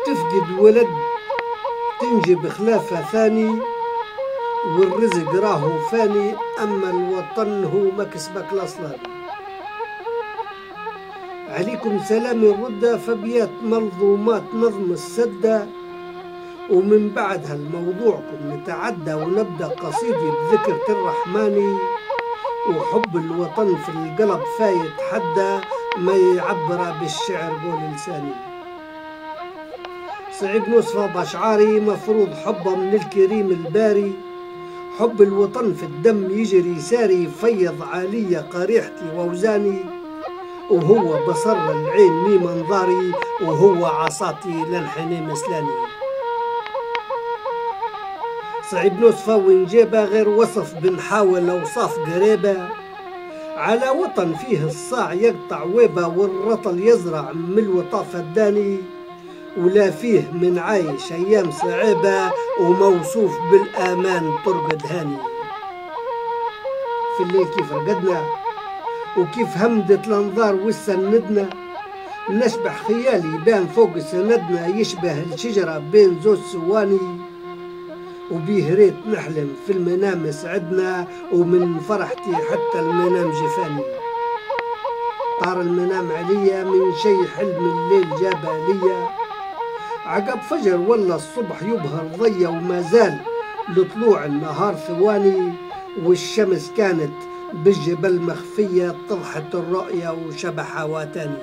تفقد ولد تنجب خلافة ثاني، والرزق راهو فاني، أما الوطن هو مكسبك الأصلاني. عليكم سلامي الردة فبيات منظومات نظم السدة، ومن بعدها الموضوعكم نتعدى ونبدأ قصيدي بذكر الرحمن، وحب الوطن في القلب فايت حدا ما يعبر بالشعر قول لساني. صعب نوصفه بأشعاري مفروض حبه من الكريم الباري، حب الوطن في الدم يجري ساري، فيض عالية قريحتي ووزاني، وهو بصر العين مي منظاري، وهو عصاتي لنحني مسلاني. صعب نوصفه ونجيبه غير وصف بنحاول أوصاف قريبة، على وطن فيه الصاع يقطع ويبة، والرطل يزرع من الوطاف الداني، ولا فيه من عايش أيام صعيبة، وموصوف بالآمان ترقد هاني. في الليل كيف رقدنا وكيف همدت الأنظار وسندنا، نشبح خيالي بان فوق سندنا، يشبه الشجرة بين زوج سواني، وبيه ريت نحلم في المنام سعدنا، ومن فرحتي حتى المنام جفاني. طار المنام عليا من شي حلم الليل جابه ليا، عقب فجر ولا الصبح يبهر ضيا، وما زال لطلوع النهار ثواني، والشمس كانت بالجبل مخفية، اتضحت الرؤية وشبح واتاني.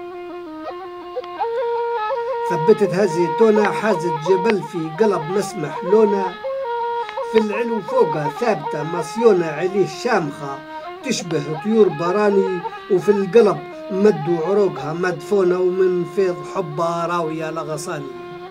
ثبتت هالزيتونة حازت جبل في قلب مسمح لونه، في العلو فوقها ثابتة مصيونة عليه شامخة تشبه طيور براني، وفي القلب مدوا عروقها مدفونة، ومن فيض حبها راوية لغصاني.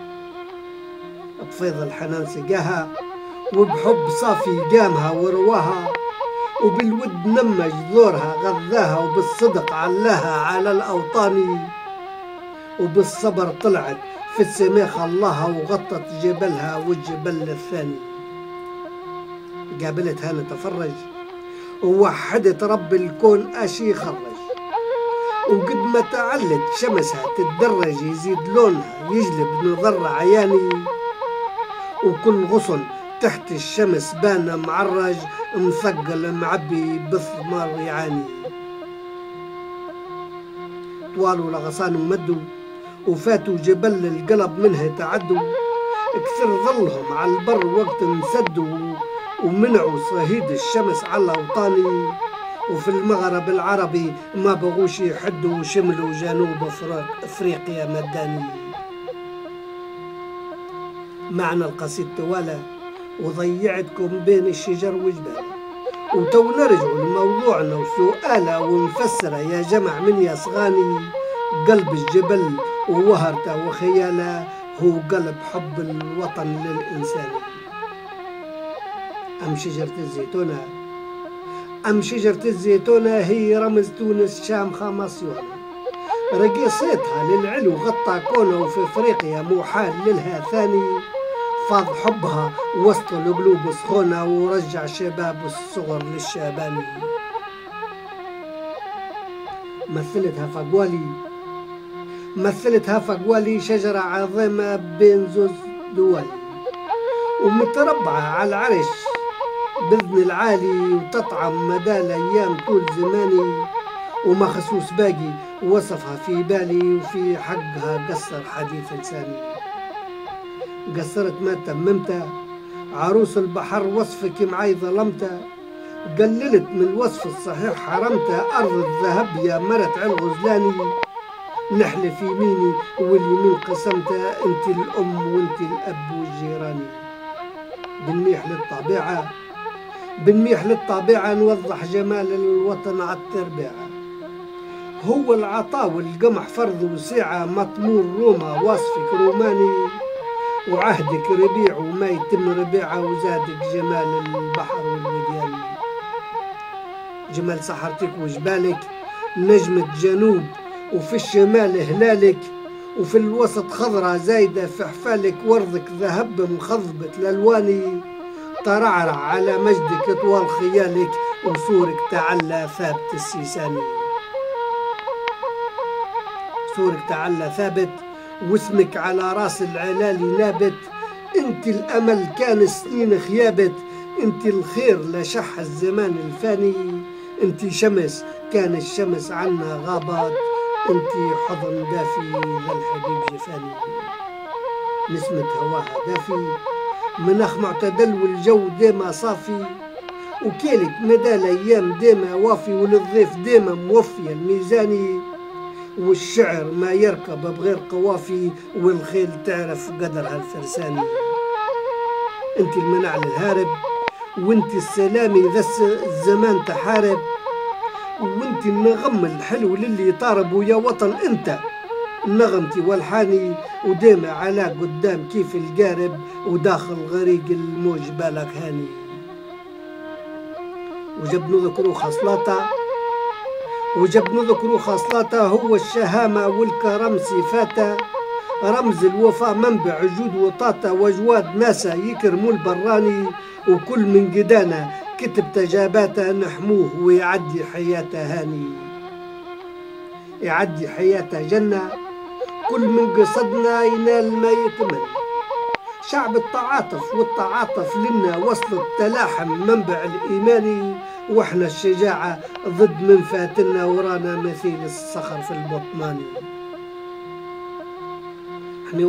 بفيض الحنان سقاها وبحب صافي قامها ورواها، وبالود نمج ذورها غذاها، وبالصدق علاها على الأوطان، وبالصبر طلعت في السماء خلاها، وغطت جبلها والجبل الثاني. قابلتها نتفرج ووحدت رب الكون أشي خرج، وقد ما تعلت شمسها تتدرج يزيد لونها يجلب نظر عياني، وكل غصن تحت الشمس بان معرج مثقل معبي بثمار يعاني. طوالوا لغصان ومدوا وفاتوا جبل القلب منها تعدوا، كثر ظلهم على البر وقت انسدوا، ومنعوا صهيد الشمس على أوطاني، وفي المغرب العربي ما بغوش يحدوا، شملوا جنوب أفريقيا مداني. معنى القصيد توالى وضيعتكم بين الشجر والجبال، وتو نرجعوا لموضوعنا وسؤاله ونفسره يا جمع من يا صغاني. قلب الجبل ووهرته وخياله هو قلب حب الوطن للإنسان. أم شجرة الزيتونة هي رمز تونس شامخة مصيونة، رقصتها للعلو غطى كونه، وفي افريقيا مو حال للها ثاني، فاض حبها وسط القلوب سخونة، ورجع شباب الصغر للشاباني. مثلتها فقوالي شجرة عظيمة بين زوز دوالي، ومتربعة على العرش بإذن العالي، وتطعم مدى الأيام طول زماني، وما خصوص باقي وصفها في بالي، وفي حقها قصر حديث لساني. قصرت ما تممته عروس البحر وصفك معي ظلمته، قللت من الوصف الصحيح حرمته، أرض الذهب يا مرت علغزلاني، نحلف يميني واليمين قسمته، انت الأم وانت الأب والجيراني. بنميح للطبيعة نوضح جمال الوطن عالتربيعة، هو العطاء والقمح فرض وسعة، مطمور روما واصفك روماني، وعهدك ربيع وما يتم ربيعة، وزادك جمال البحر والوديان. جمال صحرتك وجبالك نجمة جنوب، وفي الشمال هلالك، وفي الوسط خضرة زايدة في حفالك، ورضك ذهب مخضبة الألواني، ترعرع على مجدك طوال خيالك، وصورك تعلى ثابت السيساني. صورك تعلى ثابت واسمك على راس العلالي نابت، انت الامل كان سنين خيابت، انت الخير لشح الزمان الفاني، انت شمس كان الشمس عنا غابت، انت حضن دافي للحبيب جفاني. نسمة هواها دافي، مناخ معتدل والجو ديما صافي، وكيلك مدى الايام ديما وافي، وللضيف ديما موفي الميزاني، والشعر ما يركب بغير قوافي، والخيل تعرف قدرها الفرساني. انت المنع للهارب، وانت السلامي ذا الزمان تحارب، وانت النغم الحلو للي طارب، ويا وطن انت نغمتي والحاني، وديما على قدام كيف القارب، وداخل غريق الموج بالك هاني. وجب نذكروا خصلاته، هو الشهامة والكرم صفاته، رمز الوفاء منبع جود وطاطا، وجواد ناسا يكرموا البراني، وكل من قدانا كتب تجاباته، نحموه ويعدي حياته هاني، يعدي حياته جنة، كل من قصدنا ينال ما يتمنى. شعب التعاطف والتعاطف لنا وصل التلاحم منبع الإيماني، واحنا الشجاعة ضد من فاتنا، ورانا مثيل الصخر في البطماني. احنا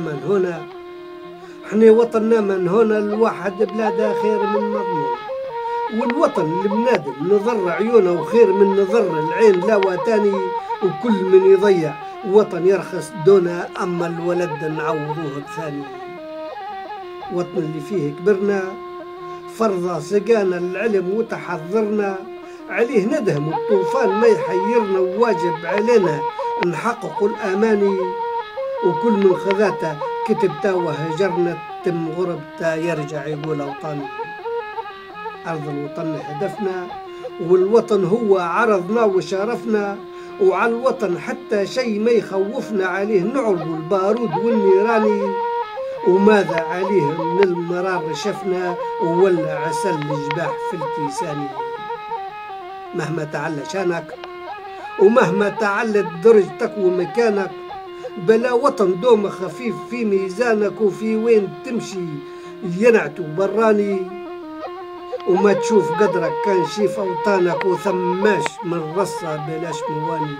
وطننا من هنا، الواحد بلاده خير من مضمون، والوطن اللي بنادم نضر عيونه، وخير من نضر العين لا وتاني، وكل من يضيع وطن يرخص دونا، أما الولد نعوضوه بثاني. وطن اللي فيه كبرنا، فرضة سقانا العلم وتحضرنا، عليه ندهم الطوفان ما يحيرنا، وواجب علينا نحقق الأماني، وكل من خذاته كتبته وهجرنا، تم غربته يرجع يقول أوطاني. أرض الوطن هدفنا، والوطن هو عرضنا وشرفنا، وعلى الوطن حتى شيء ما يخوفنا، عليه نعرض البارود والنيراني، وماذا عليه من المرار شفنا، وولع عسل الجباح في التيساني. مهما تعلى شانك، ومهما تعلت درجتك ومكانك، بلا وطن دوم خفيف في ميزانك، وفي وين تمشي ينعتوا براني، وما تشوف قدرك كان شيف أوطانك، وثماش من رصة بلاش مواني.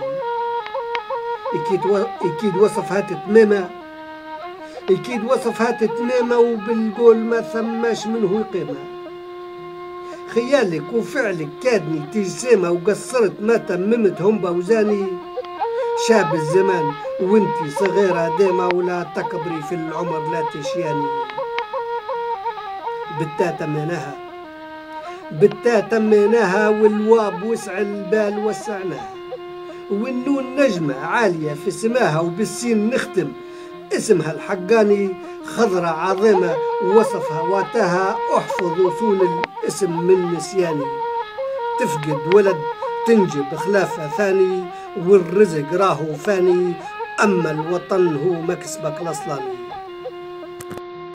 اكيد وصف هات تمامة، وبالقول ما ثماش منه قيمة. خيالك وفعلك كادني تجسامة، وقصرت ما تممت هم بوزاني. شاب الزمان وانتي صغيرة ديما، ولا تكبري في العمر لا تشياني. بتاتا مناها والواب وسع البال وسعناها، والنون نجمة عالية في سماها، وبالسين نختم اسمها الحقاني. خضرة عظيمة وصفها واتاها، احفظ وصول الاسم من نسياني. تفقد ولد تنجب خلافة ثاني، والرزق راهو فاني، أما الوطن هو مكسبك الأصلاني.